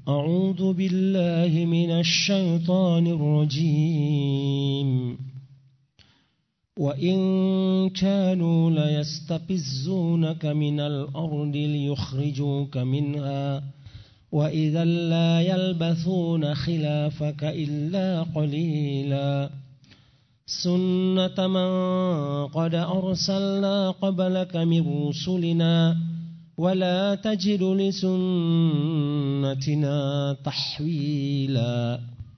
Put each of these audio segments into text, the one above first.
أعوذ بالله من الشيطان الرجيم وإن كانوا ليستفزونك من الأرض ليخرجوك منها وإذا لا يلبثون خلافك إلا قليلا سنة من قد أرسلنا قبلك من رسلنا ولا تجد لسنتنا تحويلا.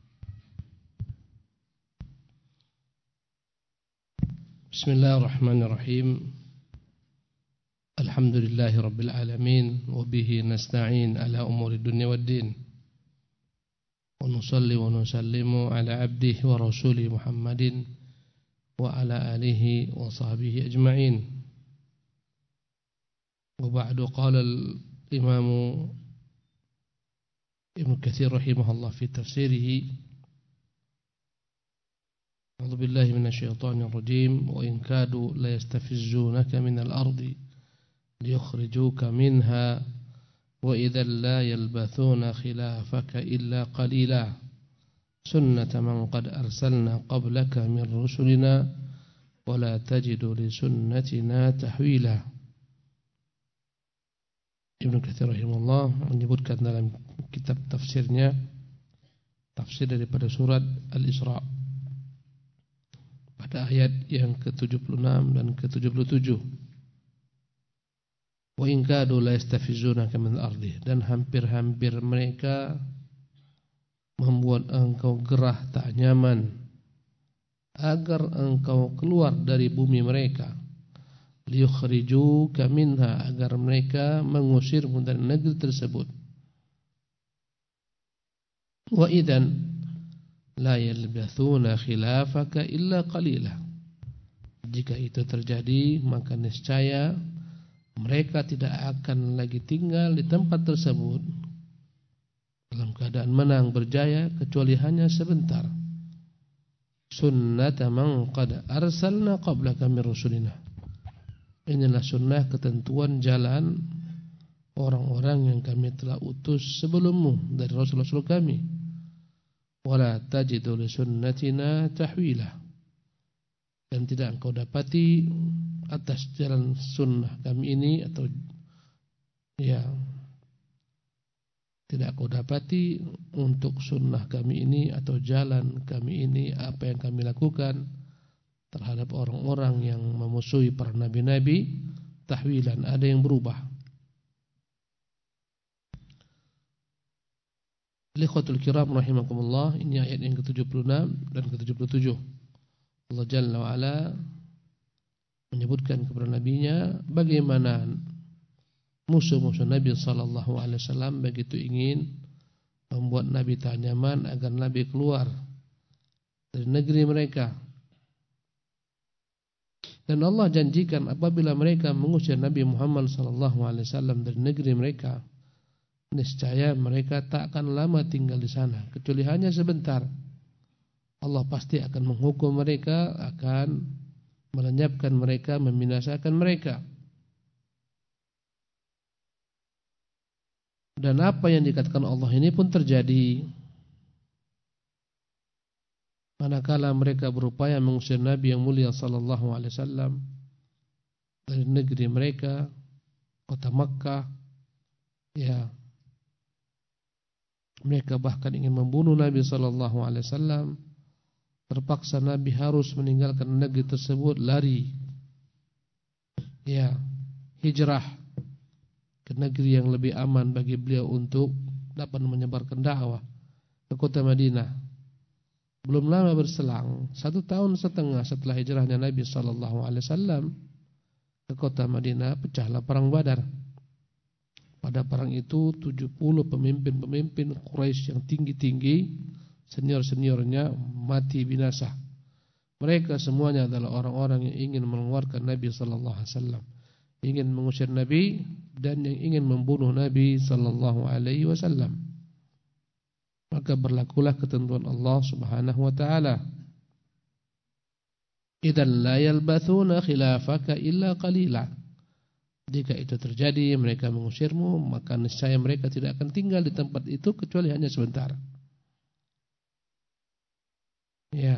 بسم الله الرحمن الرحيم. الحمد لله رب العالمين وبه نستعين على أمور الدنيا والدين ونصلي ونسلم على عبده ورسوله محمد وعلى آله وصحبه أجمعين. وبعد قال الإمام ابن كثير رحمه الله في تفسيره: أعوذ بالله من الشيطان الرجيم وإن كادوا ليستفزونك من الأرض ليخرجوك منها وإذا لا يلبثون خلافك إلا قليلا سنة من قد أرسلنا قبلك من رسلنا ولا تجد لسنتنا تحويلا. Ibnu Katsir rahimahullah menyebutkan dalam kitab tafsirnya, tafsir daripada surat Al-Isra pada ayat yang ke-76 dan ke-77. Wa in kadu la yastafizunaka min al-ardi, dan hampir-hampir mereka membuat engkau gerah tak nyaman agar engkau keluar dari bumi mereka. Liyukhrijuka minha, agar mereka mengusirmu dari negeri tersebut. Wa idzan la yalbathuna khilafaka illa qalila, jika itu terjadi maka niscaya mereka tidak akan lagi tinggal di tempat tersebut dalam keadaan menang berjaya kecuali hanya sebentar. Sunnata man qad arsalna qablaka min rusulina, inilah sunnah, ketentuan jalan orang-orang yang kami telah utus sebelummu dari rasul-rasul kami. Wala tajidu li sunnatina tahwila, dan tidak engkau dapati atas jalan sunnah kami ini, atau tidak kau dapati untuk sunnah kami ini atau jalan kami ini, apa yang kami lakukan terhadap orang-orang yang memusuhi para nabi-nabi, tahwilan, ada yang berubah. Ikhwatul kiram rahimakumullah, ini ayat yang ke-76 dan ke-77. Allah Jalla wa Ala menyebutkan kepada nabinya bagaimana musuh-musuh Nabi sallallahu alaihi wasallam begitu ingin membuat Nabi tak nyaman agar Nabi keluar dari negeri mereka. Dan Allah janjikan apabila mereka mengusir Nabi Muhammad sallallahu alaihi wasallam dari negeri mereka, niscaya mereka tak akan lama tinggal di sana kecuali hanya sebentar. Allah pasti akan menghukum mereka, akan melenyapkan mereka, membinasakan mereka. Dan apa yang dikatakan Allah ini pun terjadi. Manakala mereka berupaya mengusir Nabi yang mulia sallallahu alaihi wasallam dari negeri mereka, kota Makkah, mereka bahkan ingin membunuh Nabi sallallahu alaihi wasallam. Terpaksa Nabi harus meninggalkan negeri tersebut, lari, hijrah ke negeri yang lebih aman bagi beliau untuk dapat menyebarkan dakwah ke kota Madinah. Belum lama berselang 1 tahun setengah setelah hijrahnya Nabi sallallahu alaihi wasallam ke kota Madinah, pecahlah perang Badar. Pada perang itu 70 pemimpin-pemimpin Quraisy yang tinggi-tinggi, senior-seniornya mati binasa. Mereka semuanya adalah orang-orang yang ingin mengeluarkan Nabi sallallahu alaihi wasallam, ingin mengusir Nabi dan yang ingin membunuh Nabi sallallahu alaihi wasallam. Maka berlakulah ketentuan Allah Subhanahu wa taala. Idzan la yalbathuna khilafaka illa qalila. Jika itu terjadi, mereka mengusirmu, maka niscaya mereka tidak akan tinggal di tempat itu kecuali hanya sebentar. Ya.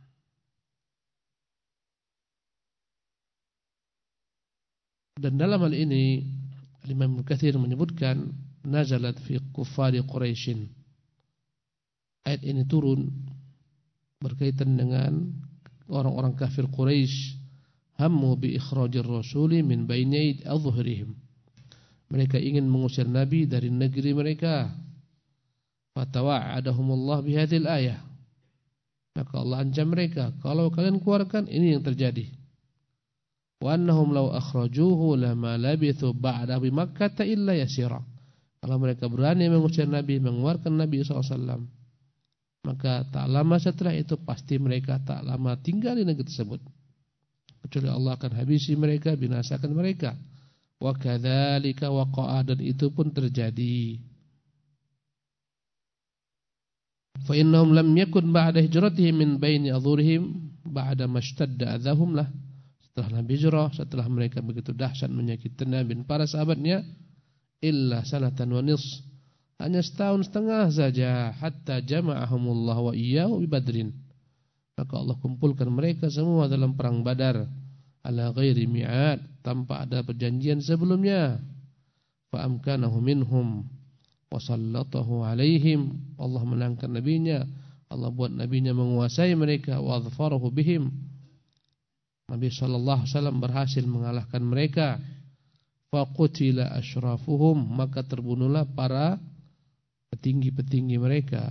Dan dalam hal ini Imam Katsir menyebutkan nazalat fi kuffari Quraisyin. Ayat ini turun berkaitan dengan orang-orang kafir Quraisy, hammu bi ikhrajir rasuli min baini adh-dhuhrihim. Mereka ingin mengusir Nabi dari negeri mereka. Fatawa'adahumullah bihadhil ayah. Maka Allah ancam mereka, kalau kalian keluarkan ini yang terjadi. Wa annahum law akhrajuhu lama labithu ba'da bi Makkah illa yasira. Kalau mereka berani mengusir Nabi, mengeluarkan Nabi SAW, maka tak lama setelah itu pasti mereka tak lama tinggal di negeri tersebut. Kecuali Allah akan habisi mereka, binasakan mereka. Wa kadzalika waqa'a, dan itu pun terjadi. Fa innahum lam yakun ba'da hijratihim min baini adhurihim ba'da mashtadda adzahum lah. Setelah Nabi hijrah, setelah mereka begitu dahsyat menyakiti Nabi dan para sahabatnya, illa sanatan wa nis, hanya setahun setengah saja, hatta jama'ahumullah wa iyyahu bi Badrin. Maka Allah kumpulkan mereka semua dalam perang Badar ala ghairi mi'ad, tanpa ada perjanjian sebelumnya. Fa amkanahu minhum wa sallatahu alaihim, Allah menangkan nabinya, Allah buat nabinya menguasai mereka, wa adfarahu bihim, Nabi sallallahu alaihi wasallam berhasil mengalahkan mereka. Fa qutila asyrafuhum, maka terbunuhlah para petinggi-petinggi mereka.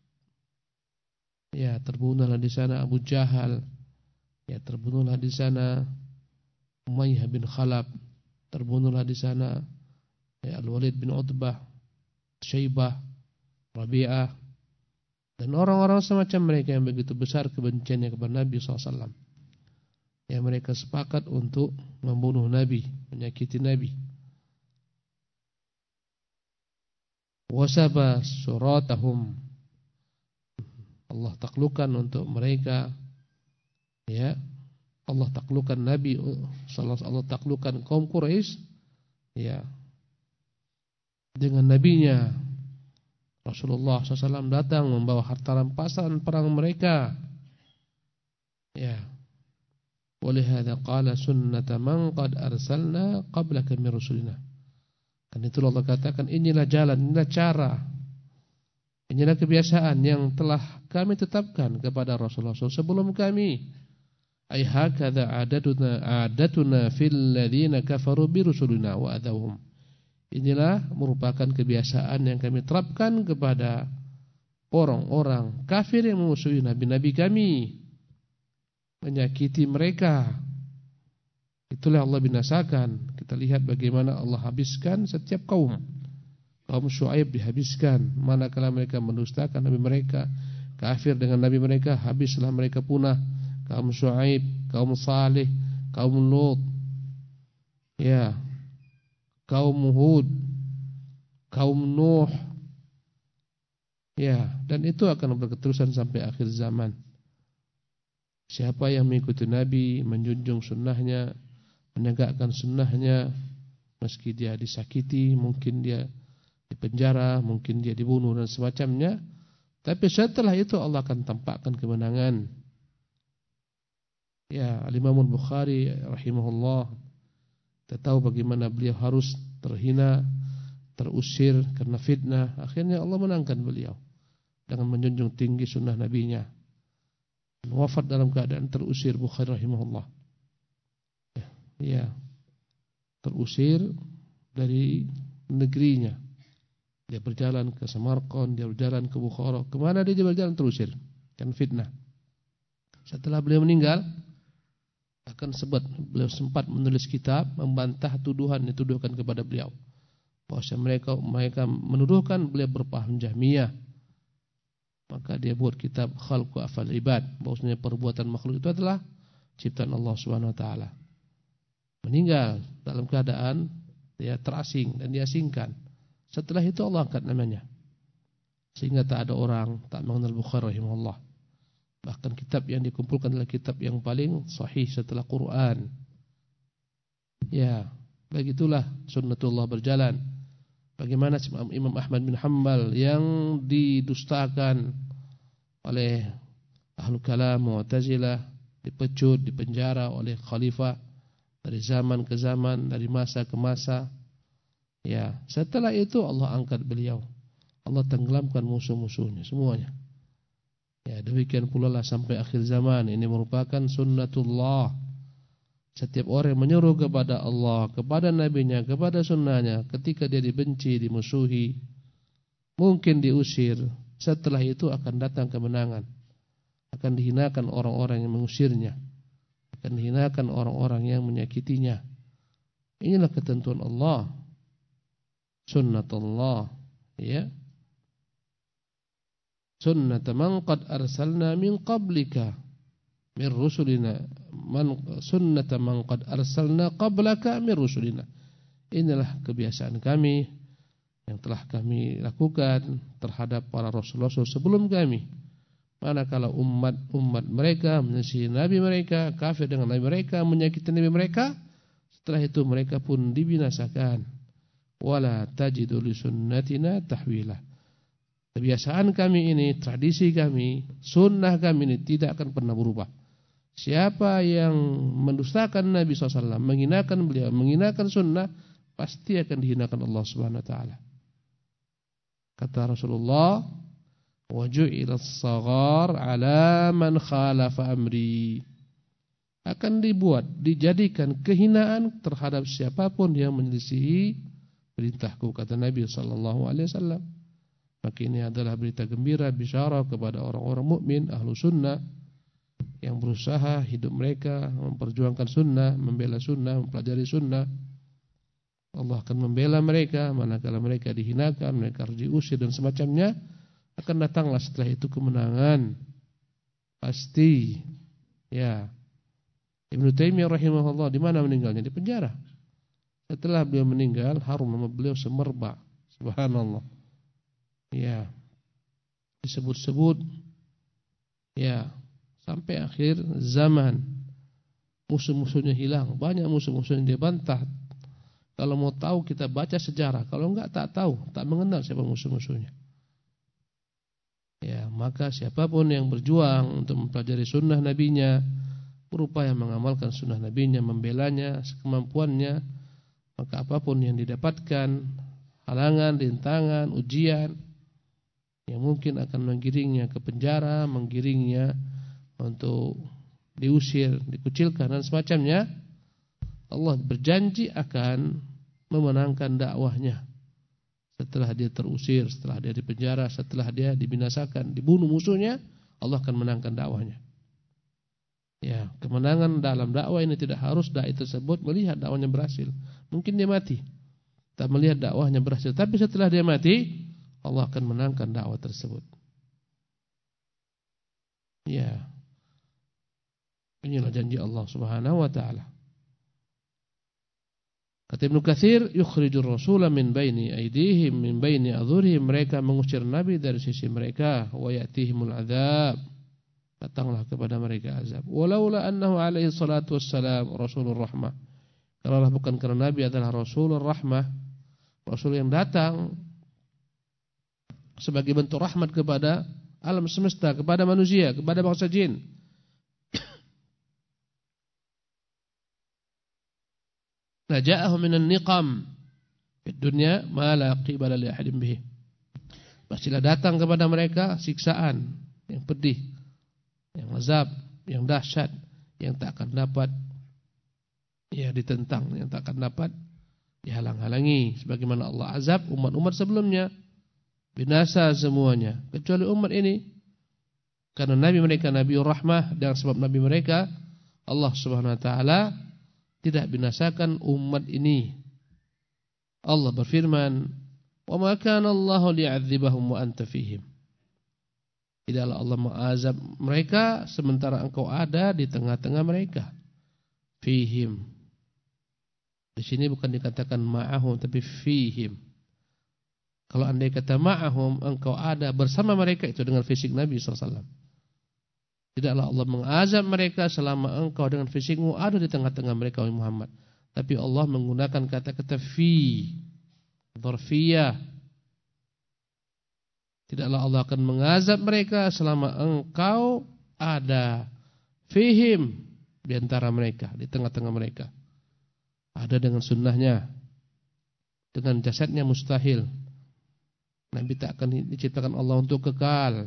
Ya, terbunuhlah di sana Abu Jahal. Ya, terbunuhlah di sana Umayyah bin Khalaf. Terbunuhlah di sana ya, Al-Walid bin Utbah, Syaibah, Rabi'ah, dan orang-orang semacam mereka yang begitu besar kebenciannya kepada Nabi SAW. Ya, mereka sepakat untuk membunuh Nabi, menyakiti Nabi. Wasaba suratahum, Allah taklukkan untuk mereka. Ya, Allah taklukkan Nabi, Allah taklukkan kaum Quraisy, ya, dengan nabinya. Rasulullah SAW datang membawa harta rampasan perang mereka. Ya. Walihada qala sunnata man qad arsalna qablaka min rusulina. Kan itu Allah katakan, inilah jalan, inilah cara, inilah kebiasaan yang telah kami tetapkan kepada Rasulullah sebelum kami. Ay hakadha adatuna fil ladzina kafaru bi rusulina wa adawhum. Inilah merupakan kebiasaan yang kami terapkan kepada orang-orang kafir yang memusuhi nabi-nabi kami, menyakiti mereka. Itulah Allah binasakan. Kita lihat bagaimana Allah habiskan setiap kaum. Kaum Syuaib dihabiskan manakala mereka mendustakan nabi mereka, kafir dengan nabi mereka, habislah mereka punah. Kaum Syuaib, kaum Saleh, kaum Lut, ya, kaum Hud, kaum Nuh, ya, dan itu akan berketerusan sampai akhir zaman. Siapa yang mengikuti Nabi, menjunjung sunnahnya, menegakkan sunnahnya, meski dia disakiti, mungkin dia dipenjara, mungkin dia dibunuh dan semacamnya, tapi setelah itu Allah akan tampakkan kemenangan. Ya, Al-Imam Al-Bukhari rahimahullah, kita tahu bagaimana beliau harus terhina, terusir karena fitnah. Akhirnya Allah menangkan beliau dengan menjunjung tinggi sunnah nabinya. Wafat dalam keadaan terusir. Bukhari rahimahullah, ya, terusir dari negerinya. Dia berjalan ke Samarkand, dia berjalan ke Bukhara. Kemana dia berjalan terusir? Kan fitnah. Setelah beliau meninggal, akan sebut beliau sempat menulis kitab membantah tuduhan yang dituduhkan kepada beliau, bahwa mereka menuduhkan beliau berpaham Jahmiyah. Maka dia buat kitab Khalqu Afal Ibad, bahwasanya perbuatan makhluk itu adalah ciptaan Allah Subhanahu wa taala. Meninggal dalam keadaan dia terasing dan diasingkan. Setelah itu Allah angkat namanya, sehingga tak ada orang tak mengenal Bukhari rahimahullah. Bahkan kitab yang dikumpulkan adalah kitab yang paling sahih setelah Quran. Ya, Begitulah sunnatullah berjalan. Bagaimana Imam Ahmad bin Hanbal yang didustakan oleh Ahlul Kalam Mu'tazilah, dipecut, dipenjara oleh khalifah dari zaman ke zaman, dari masa ke masa. Ya, setelah itu Allah angkat beliau. Allah tenggelamkan musuh-musuhnya semuanya. Ya, demikian pula lah sampai akhir zaman. Ini merupakan sunnatullah. Setiap orang yang menyeru kepada Allah, kepada nabinya, kepada sunnahnya, ketika dia dibenci, dimusuhi, mungkin diusir, setelah itu akan datang kemenangan. Akan dihinakan orang-orang yang mengusirnya, akan dihinakan orang-orang yang menyakitinya. Inilah ketentuan Allah, sunnatullah, ya. Sunnat man qad arsalna min qablika min rusulina, sunnat man qad arsalna qablaka min rusulina. Inilah kebiasaan kami yang telah kami lakukan terhadap para rasul-rasul sebelum kami. Manakala umat mereka menyisihi nabi mereka, kafir dengan nabi mereka, menyakiti nabi mereka, setelah itu mereka pun dibinasakan. Wala tajidu li sunnatina tahwila. Kebiasaan kami ini, tradisi kami, sunnah kami ini tidak akan pernah berubah. Siapa yang mendustakan Nabi SAW, menghinakan beliau, menghinakan sunnah, pasti akan dihinakan Allah Subhanahu Wa Taala. Kata Rasulullah, waju'ilas saghar ala man khalafa amri. Akan dijadikan kehinaan terhadap siapapun yang menyelisihi perintahku, kata Nabi sallallahu alaihi wasallam. Maka ini adalah berita gembira, bisyarah kepada orang-orang mukmin ahlu sunnah yang berusaha hidup mereka memperjuangkan sunnah, membela sunnah, mempelajari sunnah. Allah akan membela mereka manakala mereka dihinakan, mereka harus diusir dan semacamnya. Akan datanglah setelah itu kemenangan pasti. Ya, Ibnu Taimiyah rahimahullah di mana meninggalnya? Di penjara. Setelah beliau meninggal, harum nama beliau semerbak. Subhanallah. Ya, disebut-sebut. Ya, sampai akhir zaman musuh-musuhnya hilang. Banyak musuh-musuh yang dia bantah. Kalau mau tahu kita baca sejarah. Kalau enggak tak tahu, tak mengenal siapa musuh-musuhnya. Ya, maka siapapun yang berjuang untuk mempelajari sunnah nabinya, berupaya mengamalkan sunnah nabinya, membelanya sekemampuannya, maka apapun yang didapatkan, halangan, rintangan, ujian yang mungkin akan menggiringnya ke penjara, menggiringnya untuk diusir, dikucilkan dan semacamnya, Allah berjanji akan memenangkan dakwahnya. Setelah dia terusir, setelah dia dipenjara, setelah dia dibinasakan, dibunuh musuhnya, Allah akan menangkan dakwahnya. Ya, kemenangan dalam dakwah ini tidak harus dai tersebut melihat dakwahnya berhasil. Mungkin dia mati, tak melihat dakwahnya berhasil. Tapi setelah dia mati, Allah akan menangkan dakwah tersebut. Ya, inilah janji Allah Subhanahu Wa Taala. Kata Ibnu Katsir, yukhrijur rasula min baini aydihim min baini adhurihim, mereka mengusir nabi dari sisi mereka, wa yatihimul adzab, datanglah kepada mereka azab. Walaula annahu alaihi salatu wassalam rasulur rahmah, kalau bukan karena nabi adalah rasulur rahmah, rasul yang datang sebagai bentuk rahmat kepada alam semesta, kepada manusia, kepada bangsa jin. Naja'ahu minan niqam di dunia ma la qibala li ahadin bihi. Pastilah datang kepada mereka siksaan yang pedih, yang azab, yang dahsyat, yang tak akan dapat ya ditentang, yang tak akan dapat dihalang-halangi. Sebagaimana Allah azab umat-umat sebelumnya, binasa semuanya kecuali umat ini. Karena nabi mereka nabiur rahmah, dan sebab nabi mereka Allah Subhanahu wa taala tidak binasakan umat ini. Allah berfirman, "Wa ma kana Allahu li'adzibahum wa anta fihim." Tidaklah Allah mengazab mereka sementara engkau ada di tengah-tengah mereka. Fihim. Di sini bukan dikatakan ma'ahum tapi fihim. Kalau andai kata ma'ahum, engkau ada bersama mereka, itu dengan fisik Nabi SAW. Tidaklah Allah mengazab mereka selama engkau dengan fisikmu ada di tengah-tengah mereka, Muhammad. Tapi Allah menggunakan kata-kata fi, dzarfiyah. Tidaklah Allah akan mengazab mereka selama engkau ada fihim di antara mereka, di tengah-tengah mereka. Ada dengan sunnahnya, dengan jasadnya mustahil. Nabi tak akan diciptakan Allah untuk kekal.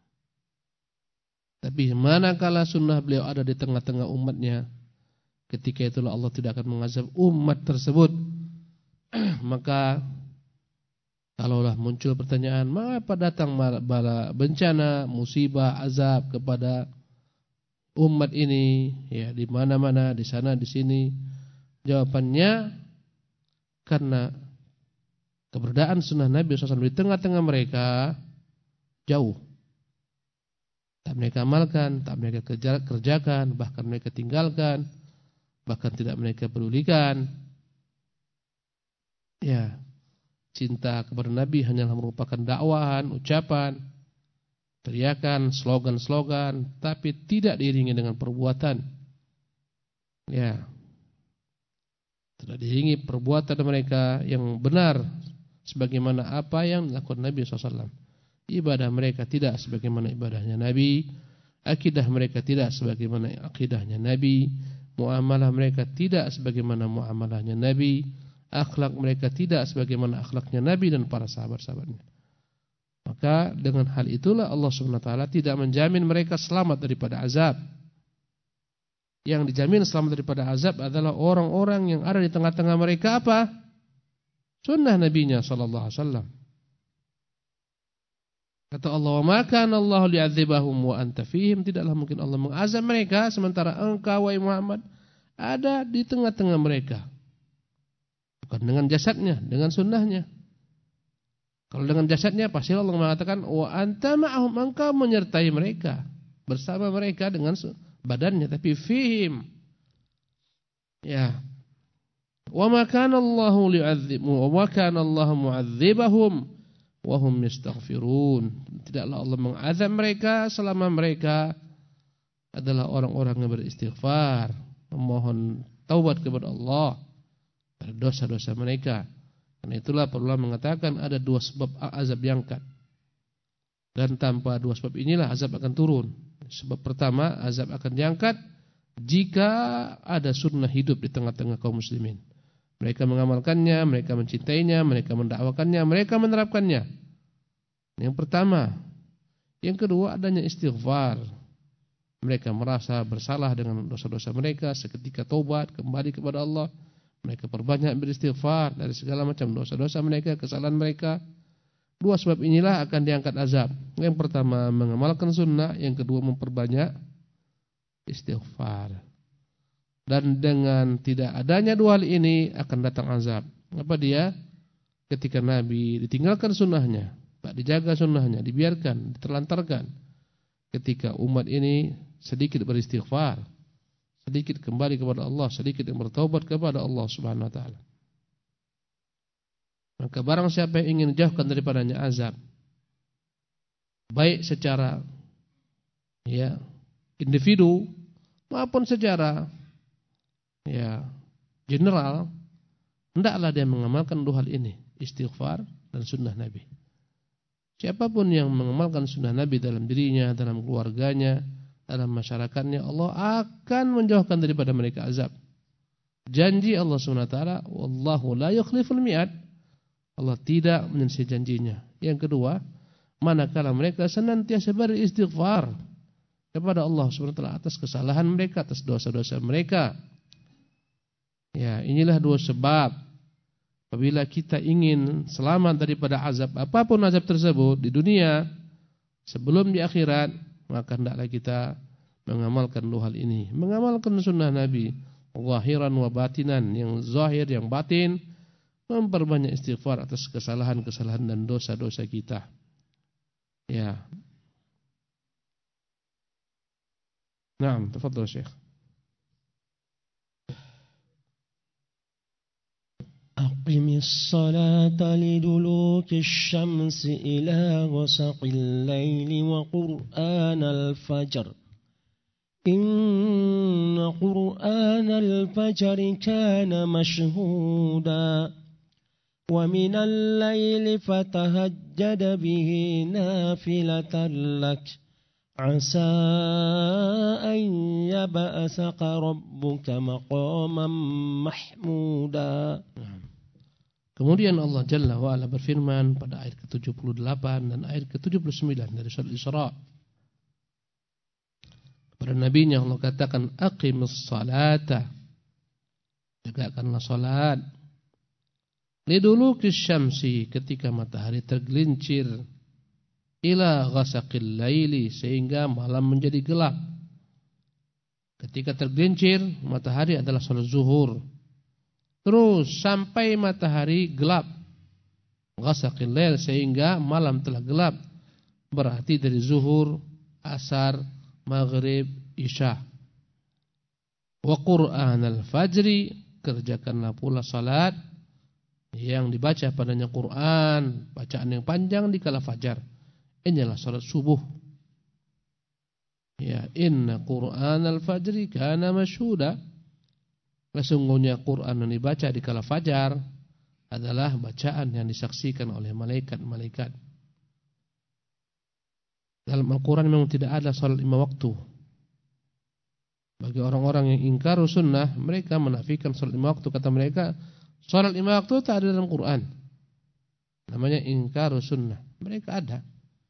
Tapi manakala sunnah beliau ada di tengah-tengah umatnya, ketika itulah Allah tidak akan mengazab umat tersebut. Maka kalaulah muncul pertanyaan, mengapa datang bala bencana, musibah, azab kepada umat ini, ya di mana-mana, di sana, di sini? Jawabannya karena keberadaan sunnah Nabi SAW di tengah-tengah mereka jauh. Tak mereka amalkan, tak mereka kerjakan, bahkan mereka tinggalkan, bahkan tidak mereka pedulikan. Ya, cinta kepada Nabi hanyalah merupakan dakwahan, ucapan, teriakan, slogan-slogan, tapi tidak diiringi dengan perbuatan. Ya, tidak diiringi perbuatan mereka yang benar, sebagaimana apa yang dilakukan Nabi SAW. Ibadah mereka tidak sebagaimana ibadahnya Nabi, akidah mereka tidak sebagaimana akidahnya Nabi, muamalah mereka tidak sebagaimana muamalahnya Nabi, akhlak mereka tidak sebagaimana akhlaknya Nabi dan para sahabat-sahabatnya. Maka dengan hal itulah Allah SWT tidak menjamin mereka selamat daripada azab. Yang dijamin selamat daripada azab adalah orang-orang yang ada di tengah-tengah mereka apa? Sunnah Nabinya SAW. Kata Allah, "Wa ma kana Allah li'adzibahum wa anta fihim." Tidaklah mungkin Allah mengazab mereka sementara engkau wahai Muhammad ada di tengah-tengah mereka. Bukan dengan jasadnya, dengan sunnahnya. Kalau dengan jasadnya pasti Allah mengatakan wa anta ma'ahum, engkau menyertai mereka, bersama mereka dengan badannya, tapi fihim. Ya. Wa ma kana Allahu li'adzibuhum wa kana Allahu mu'adzibahum wa hum yastaghfirun. Tidaklah Allah mengazab mereka selama mereka adalah orang-orang yang beristighfar, memohon taubat kepada Allah dari dosa-dosa mereka. Karena itulah perlu mengatakan ada dua sebab azab diangkat. Dan tanpa dua sebab inilah azab akan turun. Sebab pertama, azab akan diangkat jika ada sunnah hidup di tengah-tengah kaum muslimin. Mereka mengamalkannya, mereka mencintainya, mereka mendakwakannya, mereka menerapkannya. Yang pertama. Yang kedua, adanya istighfar. Mereka merasa bersalah dengan dosa-dosa mereka, seketika taubat kembali kepada Allah. Mereka perbanyak beristighfar dari segala macam dosa-dosa mereka, kesalahan mereka. Dua sebab inilah akan diangkat azab. Yang pertama mengamalkan sunnah, yang kedua memperbanyak istighfar. Dan dengan tidak adanya dua hal ini akan datang azab. Apa dia? Ketika Nabi ditinggalkan sunnahnya, tak dijaga sunnahnya, dibiarkan, diterlantarkan. Ketika umat ini sedikit beristighfar, sedikit kembali kepada Allah, sedikit yang bertaubat kepada Allah Subhanahu wa taala. Maka barang siapa yang ingin jauhkan daripadanya azab, baik secara individu maupun secara general, hendaklah dia mengamalkan dua hal ini, istighfar dan sunnah Nabi. Siapapun yang mengamalkan sunnah Nabi dalam dirinya, dalam keluarganya, dalam masyarakatnya, Allah akan menjauhkan daripada mereka azab. Janji Allah SWT, wallahu la yukhliful mi'ad. Allah tidak menyelesaikan janjinya. Yang kedua, manakala mereka senantiasa beristighfar kepada Allah SWT atas kesalahan mereka, atas dosa-dosa mereka. Ya, inilah dua sebab. Apabila kita ingin selamat daripada azab, apapun azab tersebut di dunia, sebelum di akhirat, maka hendaklah kita mengamalkan dua hal ini. Mengamalkan sunnah Nabi, zahiran wa batinan, yang zahir, yang batin, memperbanyak istighfar atas kesalahan-kesalahan dan dosa-dosa kita. Ya. Naam, tafadhal Syekh. أقم الصلاة لدلوك الشمس إلى غسق الليل وقرآن الفجر إن قرآن الفجر كان مشهودا ومن الليل فتهجد به نافلة لك عسى أن يبعثك ربك مقاما محمودا. Kemudian Allah Jalla wa'ala berfirman pada ayat ke-78 dan ayat ke-79 dari surah Isra. Kepada nabinya Allah katakan, aqimus salata, tegakkanlah salat, liduluki syamsi, ketika matahari tergelincir, ila ghasaqil laili, sehingga malam menjadi gelap. Ketika tergelincir matahari adalah salat zuhur, terus sampai matahari gelap, ghasaqil lail, sehingga malam telah gelap, berarti dari zuhur, asar, maghrib, isya. Wa qur'anal fajri, kerjakanlah pula salat yang dibaca padanya Quran, bacaan yang panjang di kala fajar. Inilah salat subuh. Ya, inna qur'anal fajri kana mashhuda. Sesungguhnya Quran yang dibaca di kala fajar adalah bacaan yang disaksikan oleh malaikat-malaikat. Dalam Al-Quran memang tidak ada salat 5 waktu. Bagi orang-orang yang ingkar sunnah, mereka menafikan salat 5 waktu. Kata mereka, salat 5 waktu tak ada dalam Quran. Namanya ingkar sunnah. Mereka ada.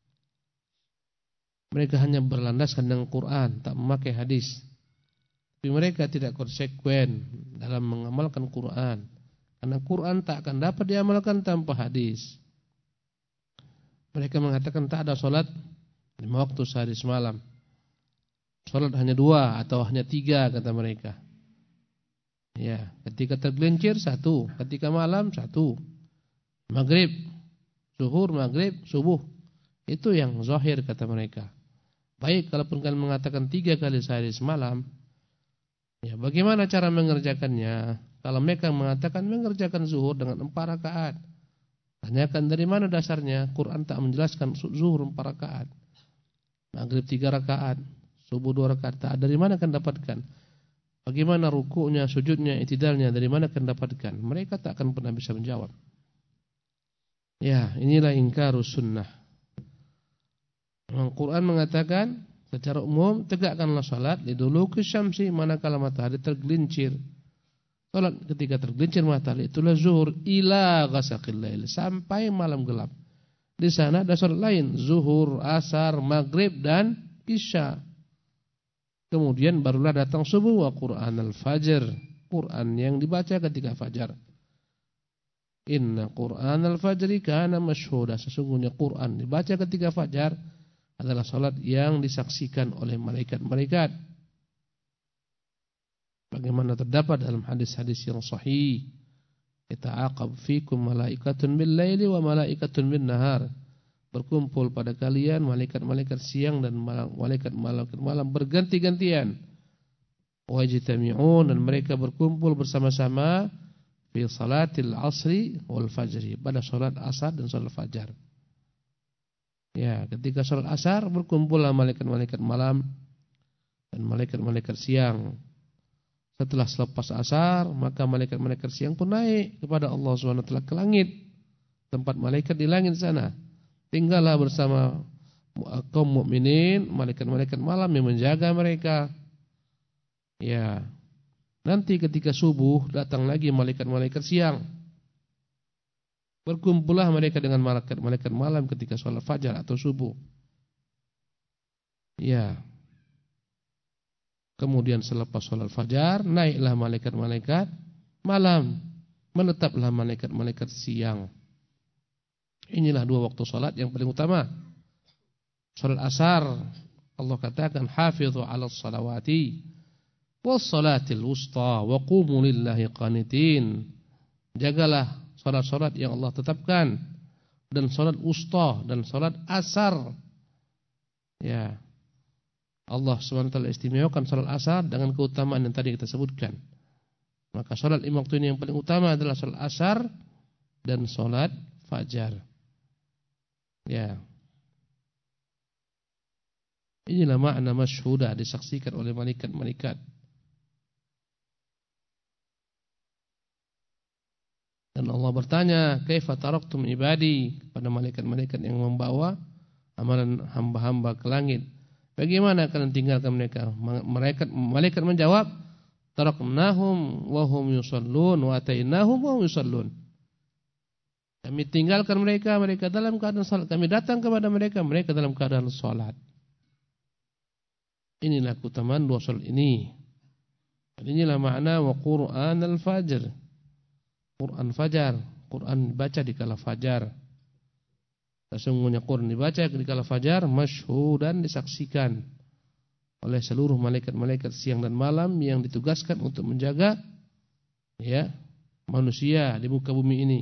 Mereka hanya berlandaskan dengan Quran, tak memakai hadis. Tapi mereka tidak konsekuen dalam mengamalkan Quran. Karena Quran tak akan dapat diamalkan tanpa hadis. Mereka mengatakan tak ada salat 5 waktu sehari semalam. Salat hanya 2 atau hanya 3 kata mereka. Ya, ketika tergelincir 1, ketika malam 1. Maghrib, zuhur, maghrib, subuh. Itu yang zahir kata mereka. Baik, kalaupun kalian mengatakan 3 kali sehari semalam, ya bagaimana cara mengerjakannya? Kalau mereka mengatakan mengerjakan zuhur dengan 4 rakaat. Tanyakan dari mana dasarnya? Quran tak menjelaskan zuhur 4 rakaat. Maghrib 3 rakaat, subuh 2 rakaat. Tak dari mana akan dapatkan? Bagaimana rukuknya, sujudnya, i'tidalnya, dari mana akan dapatkan? Mereka tak akan pernah bisa menjawab. Ya, inilah ingkarus sunnah. Al-Quran mengatakan secara umum, tegakkanlah salat liduluki syamsi, manakala matahari tergelincir. Salat ketika tergelincir matahari itulah zuhur, ila ghasaqil lail, sampai malam gelap. Di sana ada salat lain, zuhur, asar, maghrib dan isya. Kemudian barulah datang subuh, wa qur'anal fajr, Quran yang dibaca ketika fajar. Inna qur'anal fajri kana mashhuda, sesungguhnya Quran dibaca ketika fajar adalah salat yang disaksikan oleh malaikat-malaikat. Bagaimana terdapat dalam hadis-hadis yang sahih, yata'aqab fikum malaikatun bil laili wa malaikatun bin nahar. Berkumpul pada kalian malaikat-malaikat siang dan malaikat-malaikat malam berganti-gantian. Wajtami'un, dan mereka berkumpul bersama-sama fi salatil asri wal fajri, pada salat asar dan salat fajar. Ya, ketika salat asar berkumpullah malaikat-malaikat malam dan malaikat-malaikat siang. Setelah selepas asar, maka malaikat-malaikat siang pun naik kepada Allah SWT ke langit. Tempat malaikat di langit sana. Tinggallah bersama kaum mukminin, malaikat-malaikat malam yang menjaga mereka. Ya. Nanti ketika subuh datang lagi malaikat-malaikat siang. Berkumpullah mereka dengan malaikat-malaikat malam ketika sholat fajar atau subuh. Ya. Kemudian selepas sholat fajar, naiklah malaikat-malaikat malam, menetaplah malaikat-malaikat siang. Inilah 2 waktu sholat yang paling utama. Sholat asar, Allah katakan, hafidhu ala salawati was salatil wusta wa qumu lillahi qanitin. Jagalah sholat-sholat yang Allah tetapkan, dan sholat wusta dan sholat asar. Ya, Allah SWT istimewakan sholat asar dengan keutamaan yang tadi kita sebutkan. Maka sholat 5 waktu ini yang paling utama adalah sholat asar dan sholat fajar. Ya. Inilah makna masyhudah, disaksikan oleh malaikat-malaikat. Dan Allah bertanya, kaifa taraktum ibadi, kepada malaikat-malaikat yang membawa amalan hamba-hamba ke langit. Bagaimana kalian tinggalkan mereka? Malaikat menjawab, taraknahum wa hum yusallun wa atainahum wa hum yusallun. Kami tinggalkan mereka, mereka dalam keadaan salat. Kami datang kepada mereka, mereka dalam keadaan salat. Inilah keutamaan dua salat ini. Dan inilah makna wa Qur'an al-fajr. Quran fajar, Quran dibaca di kala fajar. Sesungguhnya Quran dibaca di kala fajar, masyhudan, disaksikan oleh seluruh malaikat-malaikat siang dan malam yang ditugaskan untuk menjaga ya manusia di muka bumi ini.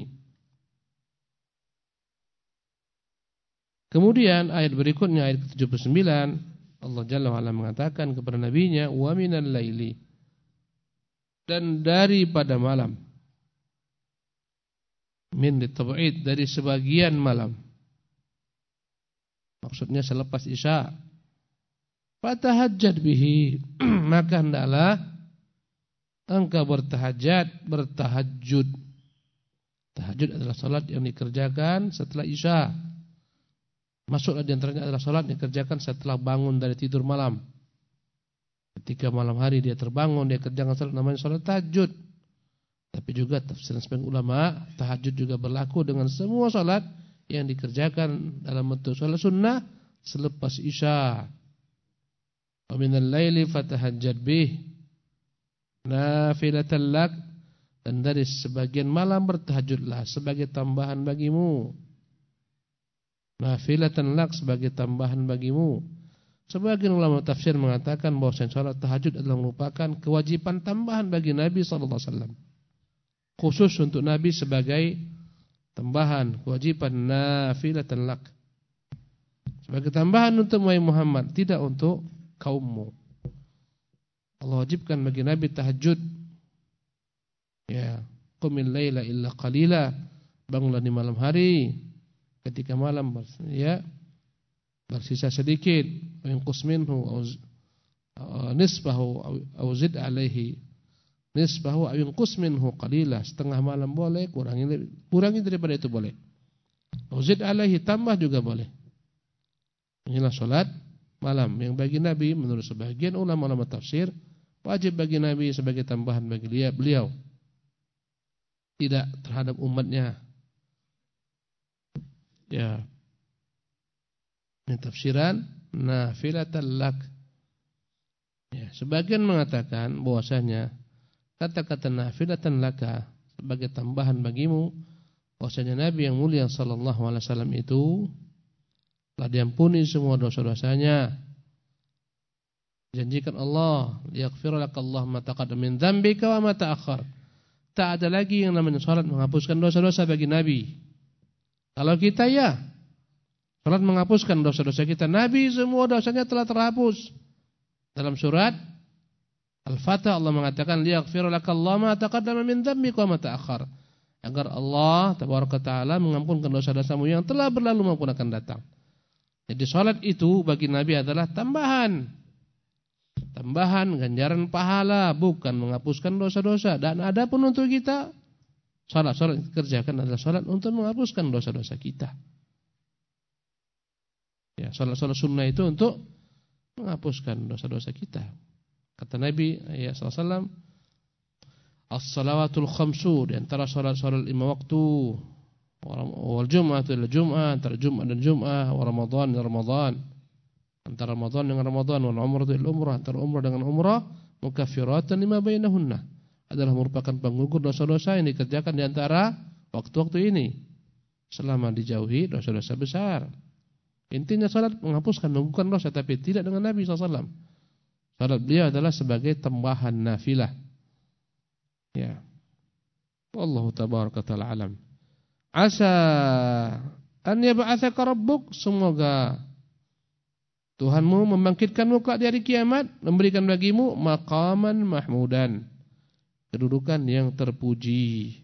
Kemudian ayat berikutnya, ayat ke-79, Allah Jalla wa Ala mengatakan kepada nabinya, wa minal laili, dan daripada malam. Min ditab'id, dari sebagian malam. Maksudnya selepas Isya. Fatahajjad bihi, maka hendaklah engkau bertahajud. Tahajud adalah salat yang dikerjakan setelah Isya. Masuklah di antaranya adalah salat yang dikerjakan setelah bangun dari tidur malam. Ketika malam hari dia terbangun, dia kerjakan salat, namanya salat tahajud. Tapi juga tafsiran sebagian ulama, tahajud juga berlaku dengan semua salat yang dikerjakan dalam bentuk salat sunnah selepas Isya. Wa minal laili fatahajjad bih nafilatan lak, dan dari sebagian malam bertahajudlah sebagai tambahan bagimu. Nafilatan lak, sebagai tambahan bagimu. Sebagian ulama tafsir mengatakan bahwa salat tahajud adalah merupakan kewajiban tambahan bagi Nabi sallallahu alaihi wasallam. Khusus untuk Nabi sebagai tambahan, kewajiban nafilatan lak. Sebagai tambahan untuk Muhammad, tidak untuk kaummu. Allah wajibkan bagi Nabi tahajud. Ya, qumil laila illa qalila, bangunlah di malam hari. Ketika malam bersisa sedikit, yanqus minhu nisbahu aw zid alaihi. Nisbahu aw yanqus minhu qalila, setengah malam boleh, kurangi daripada itu boleh. Aw zid alaihi, tambah juga boleh. Inilah salat malam yang bagi Nabi menurut sebagian ulama-ulama tafsir wajib bagi Nabi sebagai tambahan bagi beliau. Tidak terhadap umatnya. Ya. Ini tafsiran nafilatan lak. Ya, sebagian mengatakan bahwasanya kata-kata nafilatan laka sebagai tambahan bagimu, bahwasanya Nabi yang mulia sallallahu alaihi wasallam itu telah diampuni semua dosa-dosanya. Janjikan Allah, yaghfir lakallahu ma taqaddama min dzambika wa ma ta'akhkhar. Tak ada lagi yang namanya salat menghapuskan dosa-dosa bagi Nabi. Kalau kita ya, salat menghapuskan dosa-dosa kita. Nabi semua dosanya telah terhapus. Dalam surat Al-Fatih Allah mengatakan liyaghfir lakallahu ma taqaddama min dzambika wa ma ta'akhkhar. Agar Allah tabaraka taala mengampunkan dosa-dosamu yang telah berlalu maupun akan datang. Jadi salat itu bagi Nabi adalah tambahan. Tambahan ganjaran pahala, bukan menghapuskan dosa-dosa. Dan adapun untuk kita, salat-salat yang dikerjakan adalah salat untuk menghapuskan dosa-dosa kita. Ya, salat-salat sunnah itu untuk menghapuskan dosa-dosa kita. Kata Nabi SAW, as-salawatul khamsu, di antara salat-salat 5 waktu, wal jum'atu ila jum'ah, antara Jum'ah dan Jum'ah, wa Ramadan dan Ramadan, antara Ramadan dengan Ramadan, wal umratu ila umrah, antara umrah dengan umrah, mukaffiratan lima bainahunna, adalah merupakan penggugur dosa-dosa yang dikerjakan di antara waktu-waktu ini selama dijauhi dosa-dosa besar. Intinya salat menghapuskan, menggugurkan dosa, tapi tidak dengan Nabi SAW. Salat beliau adalah sebagai tambahan nafilah. Ya. Wallahu tabaraka ta'ala alam. Asa an yab'atsaka rabbuk, semoga Tuhanmu membangkitkanmu di hari kiamat, memberikan bagimu maqaman mahmudan, kedudukan yang terpuji.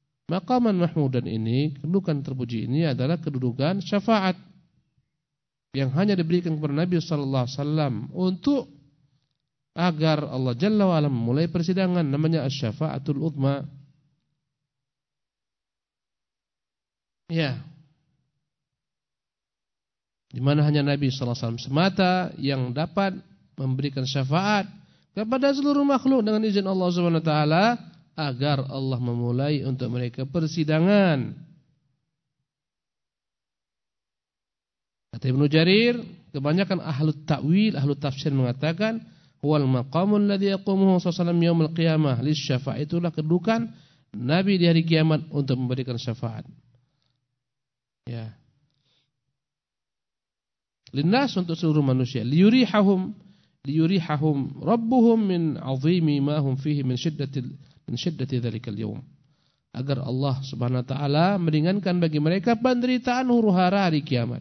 Maqaman mahmudan ini, kedudukan terpuji ini adalah kedudukan syafaat. yang hanya diberikan kepada Nabi sallallahu alaihi wasallam untuk agar Allah Jalla wa Ala memulai persidangan, namanya asy-syafa'atul uzma. Ya. Di mana hanya Nabi sallallahu alaihi wasallam semata yang dapat memberikan syafaat kepada seluruh makhluk dengan izin Allah Subhanahu wa taala agar Allah memulai untuk mereka persidangan. Kata Ibnu Jarir, kebanyakan ahlu ta'wil, ahlu tafsir mengatakan wal maqamul ladzi yaqumuhu sallallahu alaihi wasallam yaumil qiyamah lisyafa', itulah kedudukan Nabi di hari kiamat untuk memberikan syafaat. Ya. Linnas, untuk seluruh manusia, liyurihahum rabbuhum min 'azimi ma hum fihi min syiddati dzalikal yaum, agar Allah Subhanahu wa taala meringankan bagi mereka penderitaan huru-hara hari kiamat.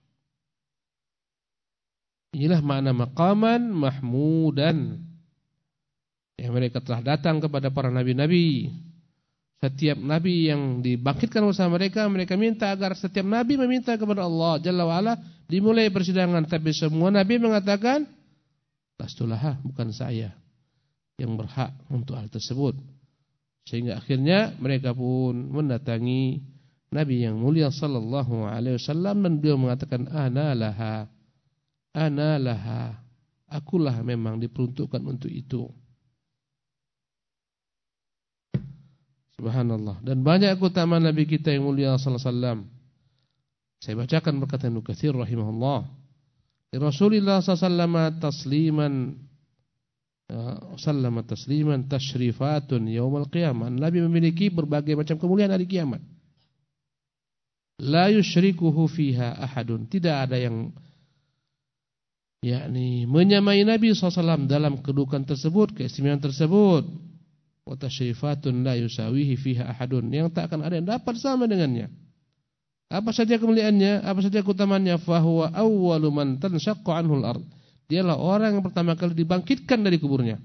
Inilah makna maqaman mahmudan, yang mereka telah datang kepada para nabi-nabi. Setiap nabi yang dibangkitkan bersama mereka, mereka minta agar setiap nabi meminta kepada Allah Jalla wa Ala dimulai persidangan. Tapi semua nabi mengatakan, lastulaha, bukan saya yang berhak untuk hal tersebut. Sehingga akhirnya mereka pun mendatangi Nabi yang mulia sallallahu alaihi wasallam dan beliau mengatakan, ana laha, akulah memang diperuntukkan untuk itu. Subhanallah. Dan banyak keutamaan Nabi kita yang mulia sallallahu alaihi wasallam. Saya bacakan perkataan Ibnu Katsir rahimahullah. Rasulullah sallallahu sallama tasliman tashrifatun yaumal qiyamah. Nabi memiliki berbagai macam kemuliaan hari kiamat. La yusyrikuhu fiha ahadun. Tidak ada yang menyamai Nabi SAW dalam kedudukan tersebut, keistimewaan tersebut. Wa tashrifatun la yusawihi fiha ahadun, yang tak akan ada yang dapat sama dengannya. Apa saja kemuliaannya, apa saja keutamaannya? Fahuwa awwalu man tanshaqqu anhul ard. Dialah orang yang pertama kali dibangkitkan dari kuburnya.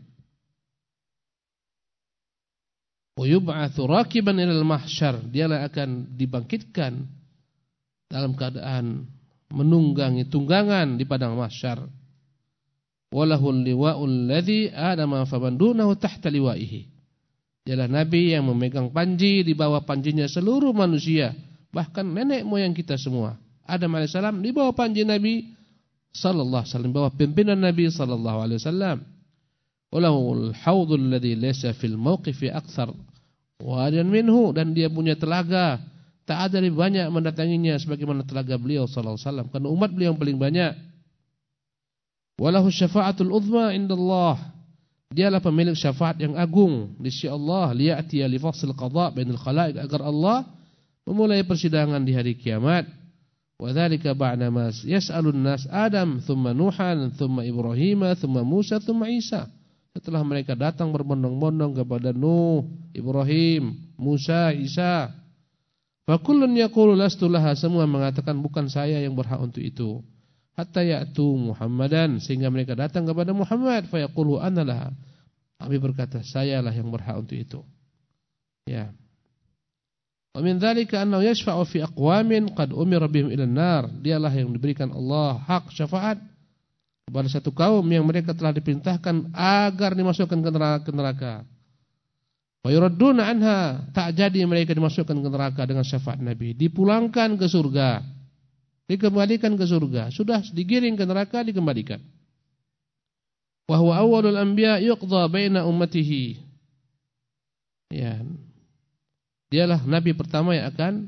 Wa yub'atsu rakiban ilal mahsyar. Dialah akan dibangkitkan dalam keadaan menunggangi tunggangan di padang mahsyar. Walahul liwa'ul ladzi adama fabandunahu tahta liwa'ihi. Dialah Nabi yang memegang panji, di bawah panjinya seluruh manusia, bahkan nenek moyang kita semua. Adam alaihissalam di bawah panji Nabi sallallahu alaihi wasallam, bawah pimpinan Nabi sallallahu alaihi wasallam. Walahul haudul ladzi laysa fil mawqifi aktsar wadan minhu, dan dia punya telaga tak ada lebih banyak mendatanginya sebagaimana telaga beliau sallallahu alaihi wasallam, karena umat beliau yang paling banyak. Walahu syafa'atul uzma indallah. Dialah pemilik syafaat yang agung di sisi Allah, liya'tiya li fasl qada' bainal khalaiq, agar Allah memulai persidangan di hari kiamat. Wa dzalika ba'da ma yas'alun nas Adam, thumma Nuhan, thumma Ibrahim, thumma Musa, thumma Isa. Setelah mereka datang berbondong-bondong kepada Nuh, Ibrahim, Musa, Isa. Fa kullun yaqulu lastu laha, semua mengatakan bukan saya yang berhak untuk itu. Hatta ya'tu Muhammadan, sehingga mereka datang kepada Muhammad, fa yaqulu ana laha. Nabi berkata, sayalah yang berhak untuk itu. Ya. Wa min dzalika annahu yashfa'u fi aqwamin qad umira bihim ila an-nar. Dialah yang diberikan Allah hak syafaat kepada satu kaum yang mereka telah diperintahkan agar dimasukkan ke neraka. Wa yuradduna anha, tak jadi mereka dimasukkan ke neraka dengan syafaat Nabi, dipulangkan ke surga, dikembalikan ke surga. Sudah digiring ke neraka, dikembalikan. Wa huwa awwalul anbiya yuqdha baina ummatihi. Ya. Dialah nabi pertama yang akan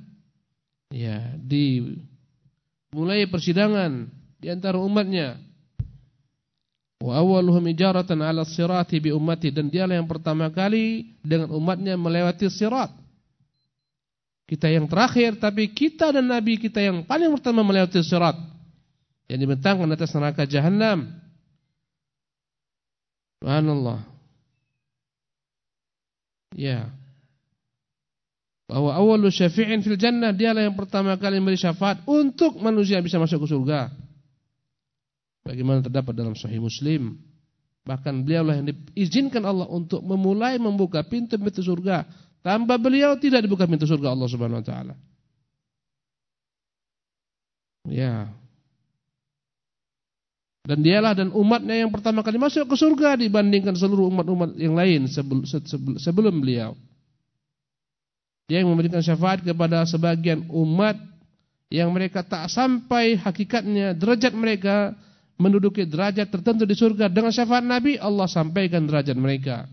dimulai persidangan di antara umatnya. Wa awwaluhum ijaratan 'ala as-sirati bi ummati, dan dialah yang pertama kali dengan umatnya melewati sirat. Kita yang terakhir, tapi kita dan nabi kita yang paling pertama melewati sirat, yang dibentangkan atas neraka jahanam. Subhanallah. Ya. Bahwa awwalu syafi'in fil jannah, dialah yang pertama kali memberi syafaat untuk manusia bisa masuk ke surga. Bagaimana terdapat dalam Sahih Muslim. Bahkan beliaulah yang diizinkan Allah untuk memulai membuka pintu-pintu surga. Tanpa beliau tidak dibuka pintu surga Allah Subhanahu wa taala. Ya. Dan dialah dan umatnya yang pertama kali masuk ke surga dibandingkan seluruh umat-umat yang lain sebelum beliau. Dia yang memberikan syafaat kepada sebagian umat yang mereka tak sampai hakikatnya derajat mereka menduduki derajat tertentu di surga. Dengan syafaat Nabi, Allah sampaikan derajat mereka.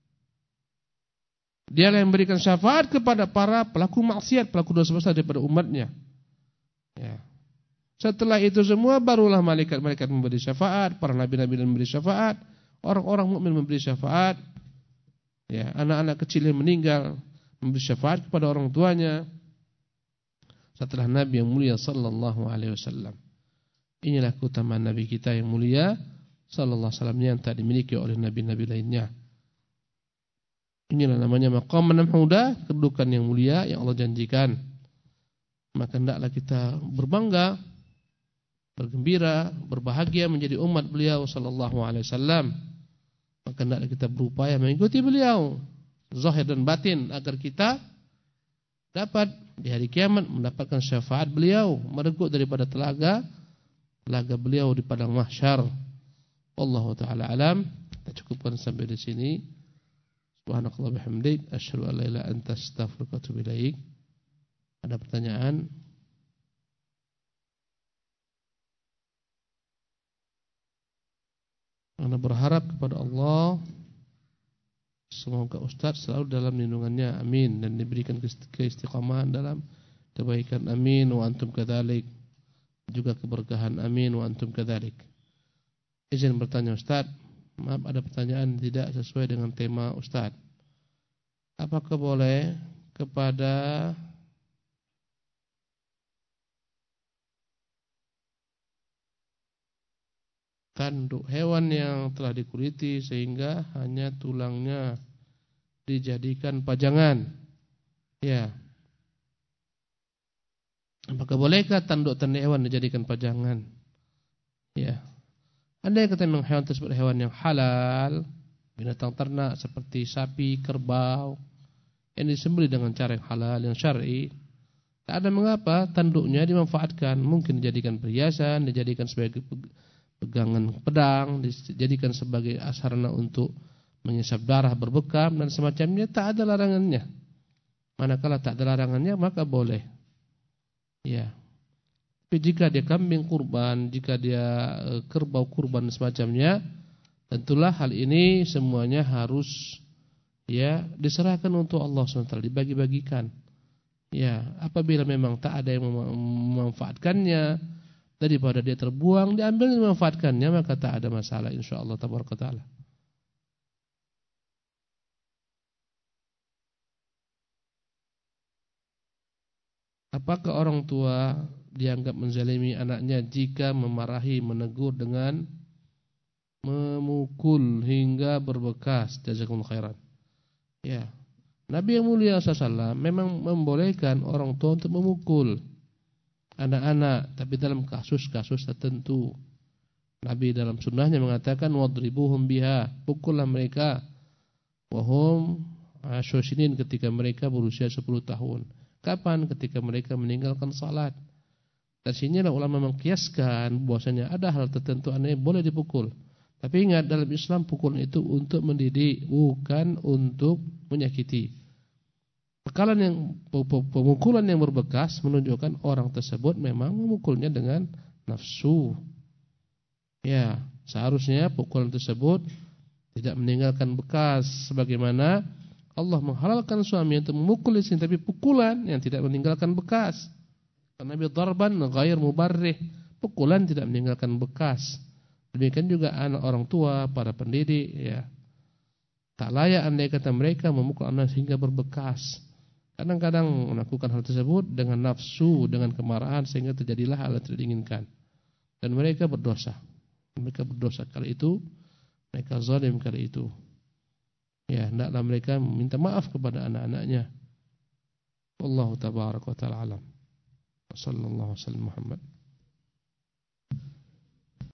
Dia yang memberikan syafaat kepada para pelaku maksiat, pelaku dosa besar daripada umatnya. Ya. Setelah itu semua barulah malaikat-malaikat memberi syafaat, para nabi-nabi memberi syafaat, orang-orang mukmin memberi syafaat. Ya, anak-anak kecil yang meninggal memberi syafaat kepada orang tuanya. Setelah Nabi yang mulia sallallahu alaihi wasallam. Inilah keutamaan Nabi kita yang mulia sallallahu alaihi wasallam yang tak dimiliki oleh nabi-nabi lainnya. Inilah namanya maqam mahmudah, kedudukan yang mulia yang Allah janjikan. Maka hendaklah kita berbangga, bergembira, berbahagia menjadi umat beliau sallallahu alaihi wasallam. Maka hendaklah kita berupaya mengikuti beliau zahir dan batin agar kita dapat di hari kiamat mendapatkan syafaat beliau, meregut daripada telaga beliau di padang mahsyar. Wallahu taala alam. Kita cukupkan sampai di sini. Subhanakallah bihamdik asyhadu an la ilaha illa anta astaghfiruka wa atubu ilaik. Ada pertanyaan? Ana berharap kepada Allah semoga Ustaz selalu dalam lindungannya, amin, dan diberikan keistiqamahan dalam kebaikan, amin, wa antum kadzalik, juga keberkahan, amin, wa antum kadzalik. Izin bertanya Ustaz, maaf ada pertanyaan tidak sesuai dengan tema Ustaz. Apakah boleh kepada tanduk hewan yang telah dikuliti sehingga hanya tulangnya dijadikan pajangan? Ya. Apakah bolehkah tanduk-tanduk hewan dijadikan pajangan? Ya. Anda yang kata memang hewan tersebut hewan yang halal, binatang ternak seperti sapi, kerbau, yang disembelih dengan cara yang halal, yang syar'i, tak ada mengapa tanduknya dimanfaatkan. Mungkin dijadikan perhiasan, dijadikan sebagai pegangan pedang, dijadikan sebagai sarana untuk mengisap darah berbekam dan semacamnya, tak ada larangannya. Manakala tak ada larangannya maka boleh. Ya. Tapi jika dia kambing kurban, jika dia kerbau kurban dan semacamnya, tentulah hal ini semuanya harus ya diserahkan untuk Allah SWT, dibagi-bagikan. Ya, apabila memang tak ada yang memanfaatkannya, daripada dia terbuang, diambil dan memanfaatkannya, maka tak ada masalah insyaallah tabaraka taala. Apakah orang tua dianggap menzalimi anaknya jika memarahi, menegur dengan memukul hingga berbekas? Jazakumullah khairan. Ya. Nabi yang mulia SAW memang membolehkan orang tua untuk memukul anak-anak, tapi dalam kasus-kasus tertentu. Nabi dalam sunnahnya mengatakan wadribuhum biha, pukullah mereka wahum asyusinin, ketika mereka berusia 10 tahun. Kapan? Ketika mereka meninggalkan salat. Dari sinilah ulama mengkiaskan bahwasanya ada hal tertentu anak boleh dipukul. Tapi ingat, dalam Islam pukulan itu untuk mendidik, bukan untuk menyakiti. Pemukulan yang berbekas menunjukkan orang tersebut memang memukulnya dengan nafsu. Ya, seharusnya pukulan tersebut tidak meninggalkan bekas, sebagaimana Allah menghalalkan suami untuk memukul istri, tapi pukulan yang tidak meninggalkan bekas. Karena Nabi darban ghair mubarrih, pukulan tidak meninggalkan bekas. Demikian juga anak orang tua, para pendidik, ya. Tak layak andai kata mereka memukul anak sehingga berbekas. Kadang-kadang melakukan hal tersebut dengan nafsu, dengan kemarahan, sehingga terjadilah hal yang tidak diinginkan. Dan mereka berdosa. Mereka berdosa kali itu, mereka zalim kali itu. Ya, hendaklah mereka minta maaf kepada anak-anaknya. Wallahu tabaraka wa ta'ala alam. Sallallahu alaihi wasallam Muhammad.